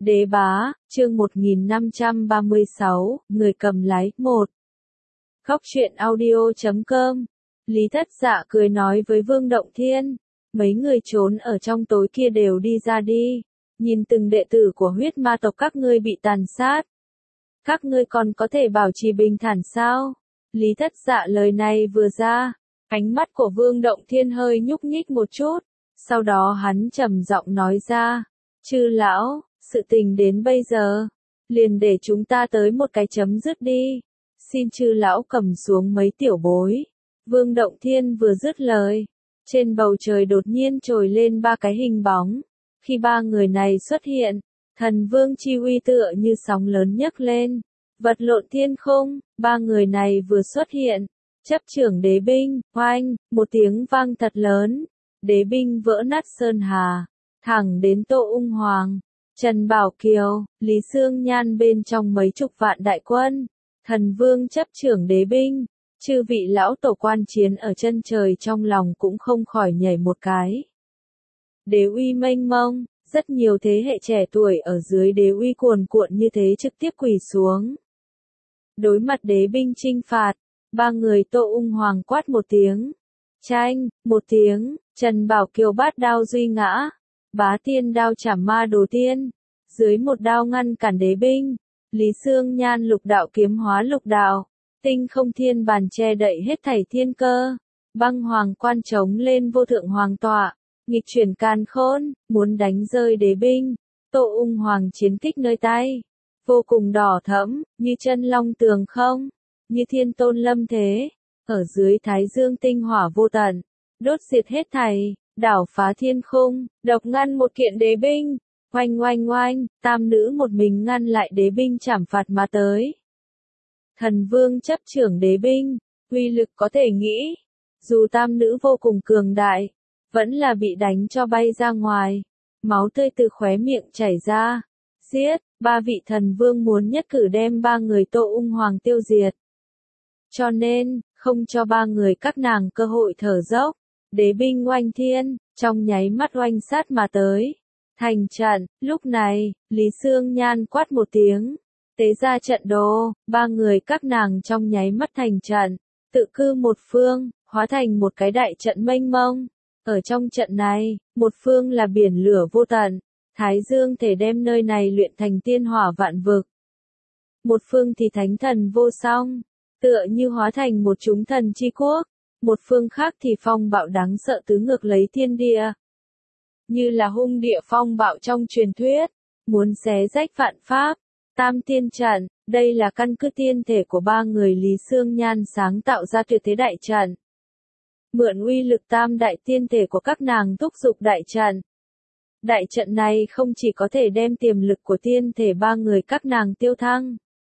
Đế bá, chương 1536, người cầm lái, 1. Góc truyện audio.com. Lý Thất Dạ cười nói với Vương Động Thiên, mấy người trốn ở trong tối kia đều đi ra đi, nhìn từng đệ tử của huyết ma tộc các ngươi bị tàn sát. Các ngươi còn có thể bảo trì bình thản sao? Lý Thất Dạ lời này vừa ra, ánh mắt của Vương Động Thiên hơi nhúc nhích một chút, sau đó hắn trầm giọng nói ra, chư lão, sự tình đến bây giờ, liền để chúng ta tới một cái chấm dứt đi, xin chư lão cầm xuống mấy tiểu bối. Vương Động Thiên vừa dứt lời, trên bầu trời đột nhiên trồi lên ba cái hình bóng, khi ba người này xuất hiện, thần vương chi uy tựa như sóng lớn nhấc lên, vật lộn thiên không, ba người này vừa xuất hiện, chấp trưởng đế binh, oanh, một tiếng vang thật lớn, đế binh vỡ nát sơn hà, thẳng đến Tô Ung Hoàng, Trần Bảo Kiều, Lý Sương Nhan bên trong mấy chục vạn đại quân, thần vương chấp trưởng đế binh, chư vị lão tổ quan chiến ở chân trời trong lòng cũng không khỏi nhảy một cái. Đế uy mênh mông, rất nhiều thế hệ trẻ tuổi ở dưới đế uy cuồn cuộn như thế trực tiếp quỳ xuống. Đối mặt đế binh chinh phạt, ba người Tô Ung Hoàng quát một tiếng, tranh, một tiếng, Trần Bảo Kiều bát đao duy ngã, bá tiên đao chảm ma đồ tiên, dưới một đao ngăn cản đế binh, Lý Sương Nhan lục đạo kiếm hóa lục đạo, tinh không thiên bàn che đậy hết thảy thiên cơ, băng hoàng quan trống lên vô thượng hoàng tọa, nghịch chuyển càn khôn, muốn đánh rơi đế binh, Tô Ung Hoàng chiến kích nơi tay, vô cùng đỏ thẫm, như chân long tường không, như thiên tôn lâm thế, ở dưới thái dương tinh hỏa vô tận, đốt diệt hết thảy, đảo phá thiên khung, độc ngăn một kiện đế binh, oanh oanh oanh, tam nữ một mình ngăn lại đế binh trảm phạt mà tới. Thần vương chấp trưởng đế binh, uy lực có thể nghĩ, dù tam nữ vô cùng cường đại, vẫn là bị đánh cho bay ra ngoài, máu tươi từ khóe miệng chảy ra, giết, ba vị thần vương muốn nhất cử đem ba người Tô Ung Hoàng tiêu diệt. Cho nên, không cho ba người các nàng cơ hội thở dốc, đế binh oanh thiên, trong nháy mắt oanh sát mà tới. Thành trận, lúc này, Lý Sương Nhan quát một tiếng, tế ra trận đồ, ba người các nàng trong nháy mắt thành trận, tự cư một phương, hóa thành một cái đại trận mênh mông. Ở trong trận này, một phương là biển lửa vô tận, Thái Dương thể đem nơi này luyện thành tiên hỏa vạn vực. Một phương thì thánh thần vô song, tựa như hóa thành một chúng thần chi quốc, một phương khác thì phong bạo đáng sợ tứ ngược lấy thiên địa. Như là hung địa phong bạo trong truyền thuyết, muốn xé rách vạn pháp, tam tiên trận, đây là căn cứ tiên thể của ba người Lý Sương Nhan sáng tạo ra tuyệt thế đại trận. Mượn uy lực tam đại tiên thể của các nàng thúc giục đại trận. Đại trận này không chỉ có thể đem tiềm lực của tiên thể ba người các nàng tiêu thăng,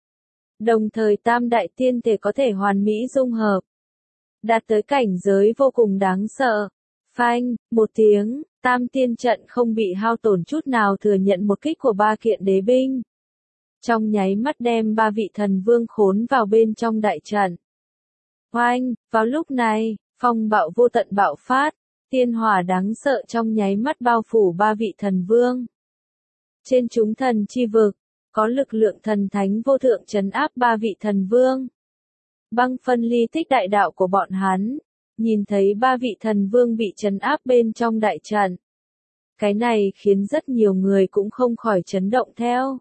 đồng thời tam đại tiên thể có thể hoàn mỹ dung hợp, đạt tới cảnh giới vô cùng đáng sợ. Phanh, một tiếng, tam tiên trận không bị hao tổn chút nào thừa nhận một kích của ba kiện đế binh. Trong nháy mắt đem ba vị thần vương khốn vào bên trong đại trận. Oanh, vào lúc này, phong bạo vô tận bạo phát, tiên hỏa đáng sợ trong nháy mắt bao phủ ba vị thần vương. Trên chúng thần chi vực, có lực lượng thần thánh vô thượng trấn áp ba vị thần vương. Băng phân ly tích đại đạo của bọn hắn, nhìn thấy ba vị thần vương bị trấn áp bên trong đại trận. Cái này khiến rất nhiều người cũng không khỏi chấn động theo.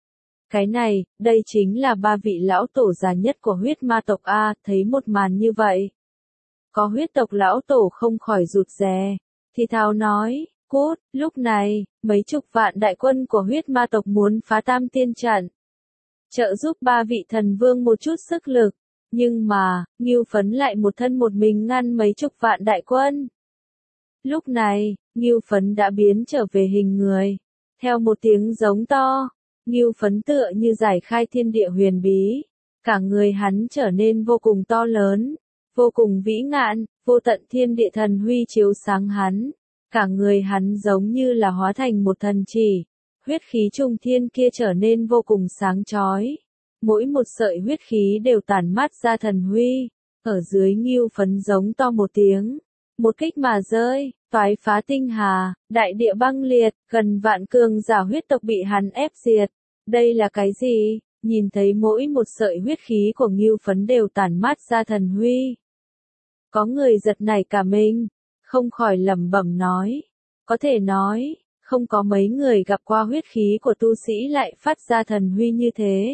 Cái này, đây chính là ba vị lão tổ già nhất của huyết ma tộc A, thấy một màn như vậy. Có huyết tộc lão tổ không khỏi rụt rè, thì thào nói, cút, lúc này, mấy chục vạn đại quân của huyết ma tộc muốn phá tam tiên trận. Trợ giúp ba vị thần vương một chút sức lực, nhưng mà, Ngưu Phấn lại một thân một mình ngăn mấy chục vạn đại quân. Lúc này, Ngưu Phấn đã biến trở về hình người, theo một tiếng giống to, Ngưu Phấn tựa như giải khai thiên địa huyền bí, cả người hắn trở nên vô cùng to lớn, vô cùng vĩ ngạn, vô tận thiên địa thần huy chiếu sáng hắn, cả người hắn giống như là hóa thành một thần chỉ, huyết khí trung thiên kia trở nên vô cùng sáng chói, mỗi một sợi huyết khí đều tản mát ra thần huy, ở dưới Ngưu Phấn giống to một tiếng, một kích mà rơi, toái phá tinh hà, đại địa băng liệt, gần vạn cường giả huyết tộc bị hắn ép diệt. Đây là cái gì? Nhìn thấy mỗi một sợi huyết khí của Ngưu Phấn đều tản mát ra thần huy. Có người giật nảy cả mình, không khỏi lẩm bẩm nói. Có thể nói, không có mấy người gặp qua huyết khí của tu sĩ lại phát ra thần huy như thế.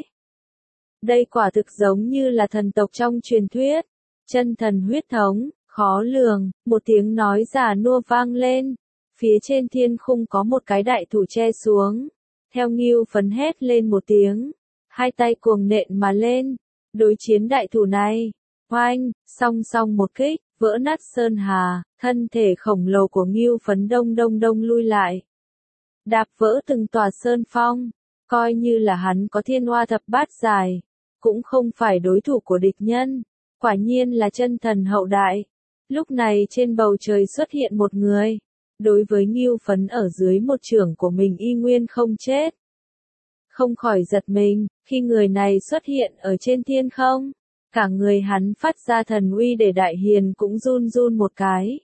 Đây quả thực giống như là thần tộc trong truyền thuyết. Chân thần huyết thống, khó lường, một tiếng nói già nua vang lên. Phía trên thiên khung có một cái đại thủ che xuống. Theo Ngưu Phấn hét lên một tiếng, hai tay cuồng nện mà lên, đối chiến đại thủ này. Oanh, song song một kích, vỡ nát sơn hà, thân thể khổng lồ của Ngưu Phấn đông lui lại. Đạp vỡ từng tòa sơn phong, coi như là hắn có thiên hoa thập bát dài, cũng không phải đối thủ của địch nhân. Quả nhiên là chân thần hậu đại. Lúc này trên bầu trời xuất hiện một người. Đối với Ngưu Phấn ở dưới một chưởng của mình y nguyên không chết. Không khỏi giật mình, khi người này xuất hiện ở trên thiên không. Cả người hắn phát ra thần uy để đại hiền cũng run run một cái.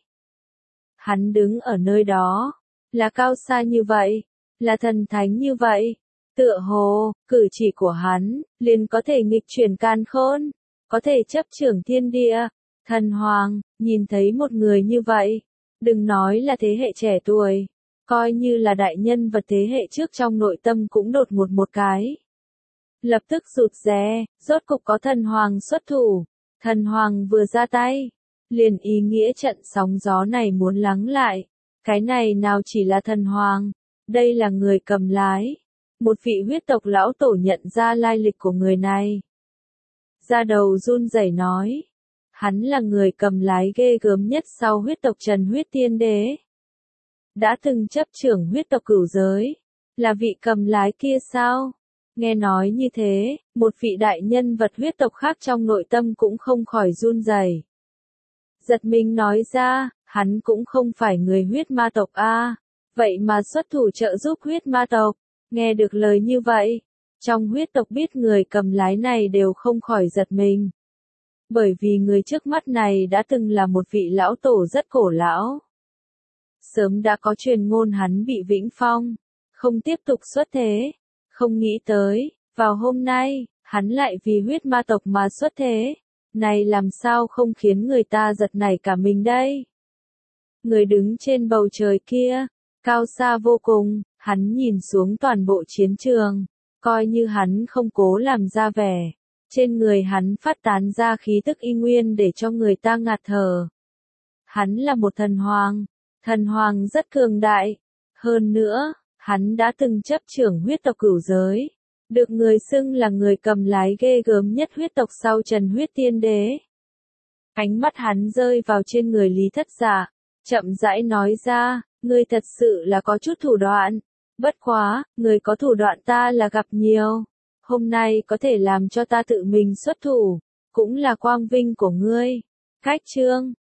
Hắn đứng ở nơi đó, là cao xa như vậy, là thần thánh như vậy. Tựa hồ, cử chỉ của hắn, liền có thể nghịch chuyển càn khôn, có thể chấp trưởng thiên địa. Thần Hoàng, nhìn thấy một người như vậy, đừng nói là thế hệ trẻ tuổi, coi như là đại nhân vật thế hệ trước trong nội tâm cũng đột ngột một cái. Lập tức rụt rè, rốt cục có thần Hoàng xuất thủ. Thần Hoàng vừa ra tay, liền ý nghĩa trận sóng gió này muốn lắng lại. Cái này nào chỉ là thần Hoàng, đây là người cầm lái. Một vị huyết tộc lão tổ nhận ra lai lịch của người này. Da đầu run rẩy nói. Hắn là người cầm lái ghê gớm nhất sau huyết tộc Trần Huyết Tiên Đế. Đã từng chấp trưởng huyết tộc cửu giới. Là vị cầm lái kia sao? Nghe nói như thế, một vị đại nhân vật huyết tộc khác trong nội tâm cũng không khỏi run rẩy. Giật mình nói ra, hắn cũng không phải người huyết ma tộc a, vậy mà xuất thủ trợ giúp huyết ma tộc. Nghe được lời như vậy, trong huyết tộc biết người cầm lái này đều không khỏi giật mình. Bởi vì người trước mắt này đã từng là một vị lão tổ rất cổ lão. Sớm đã có truyền ngôn hắn bị vĩnh phong, không tiếp tục xuất thế. Không nghĩ tới, vào hôm nay, hắn lại vì huyết ma tộc mà xuất thế. Này làm sao không khiến người ta giật nảy cả mình đây? Người đứng trên bầu trời kia, cao xa vô cùng, hắn nhìn xuống toàn bộ chiến trường, coi như hắn không cố làm ra vẻ. Trên người hắn phát tán ra khí tức y nguyên để cho người ta ngạt thở. Hắn là một thần hoàng rất cường đại. Hơn nữa, hắn đã từng chấp trưởng huyết tộc cửu giới, được người xưng là người cầm lái ghê gớm nhất huyết tộc sau Trần Huyết Tiên Đế. Ánh mắt hắn rơi vào trên người Lý Thất Dạ, chậm rãi nói ra, ngươi thật sự là có chút thủ đoạn. Bất quá, người có thủ đoạn ta là gặp nhiều. Hôm nay có thể làm cho ta tự mình xuất thủ, cũng là quang vinh của ngươi. Cách chương